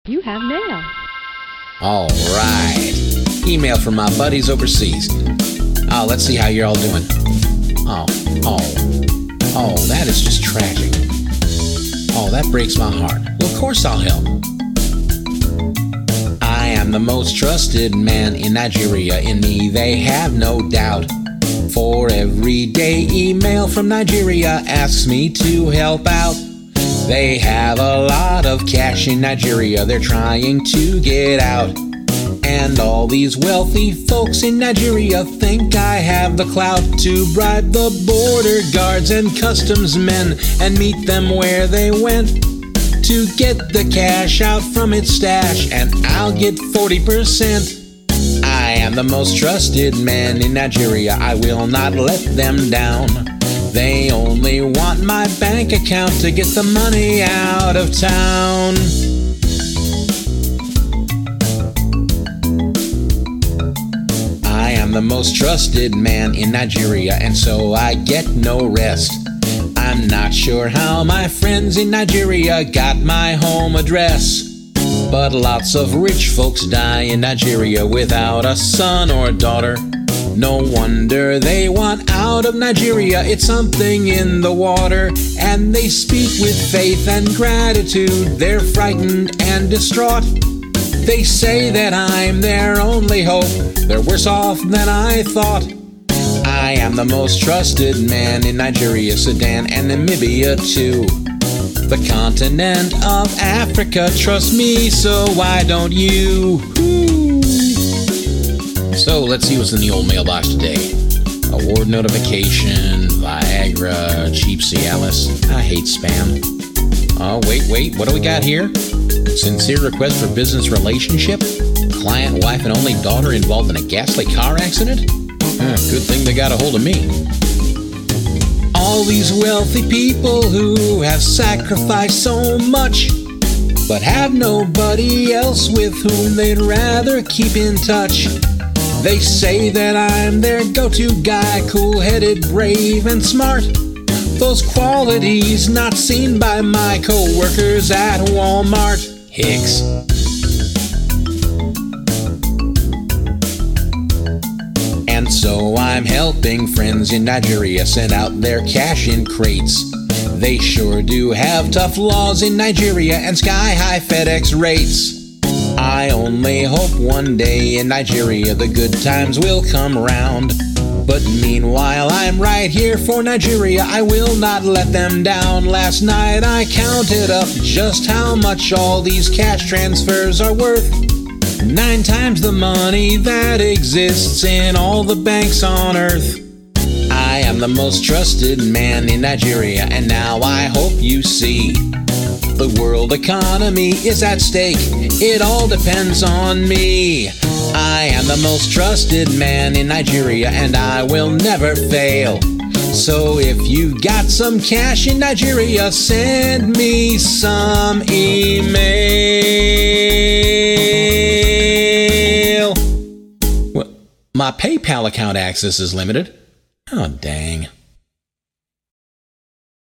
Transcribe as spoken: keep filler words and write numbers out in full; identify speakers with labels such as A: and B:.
A: You have mail.
B: All right. Email from my buddies overseas. Oh, let's see how you're all doing. Oh, oh, oh, that is just tragic. Oh, that breaks my heart. Well, of course I'll help. I am the most trusted man in Nigeria. In me they have no doubt. For every day email from Nigeria asks me to help out. They have a lot of cash in Nigeria, they're trying to get out. And all these wealthy folks in Nigeria think I have the clout to bribe the border guards and customs men and meet them where they went to get the cash out from its stash, and I'll get forty percent. I am the most trusted man in Nigeria, I will not let them down. They only want my bank account to get the money out of town. I am the most trusted man in Nigeria, and so I get no rest. I'm not sure how my friends in Nigeria got my home address, but lots of rich folks die in Nigeria without a son or daughter. No wonder they want out of Nigeria, it's something in the water. And they speak with faith and gratitude, they're frightened and distraught. They say that I'm their only hope, they're worse off than I thought. I am the most trusted man in Nigeria, Sudan, and Namibia too. The continent of Africa trusts me, so why don't you? Ooh. So let's see what's in the old mailbox today. Award notification, Viagra, cheap Cialis. I hate spam. Oh, wait, wait, what do we got here? Sincere request for business relationship? Client, wife, and only daughter involved in a ghastly car accident? Uh, good thing they got a hold of me. All these wealthy people who have sacrificed so much, but have nobody else with whom they'd rather keep in touch. They say that I'm their go-to guy, cool-headed, brave, and smart. Those qualities not seen by my co-workers at Walmart. Hicks. And so I'm helping friends in Nigeria send out their cash in crates. They sure do have tough laws in Nigeria and sky-high FedEx rates. I only hope one day in Nigeria the good times will come round. But meanwhile I'm right here for Nigeria, I will not let them down. Last night I counted up just how much all these cash transfers are worth. Nine times the money that exists in all the banks on earth. I am the most trusted man in Nigeria, and now I hope you see. The world economy is at stake, it all depends on me. I am the most trusted man in Nigeria, and I will never fail. So if you got some cash in Nigeria, send me some email. Well, my PayPal account access is limited. Oh, dang.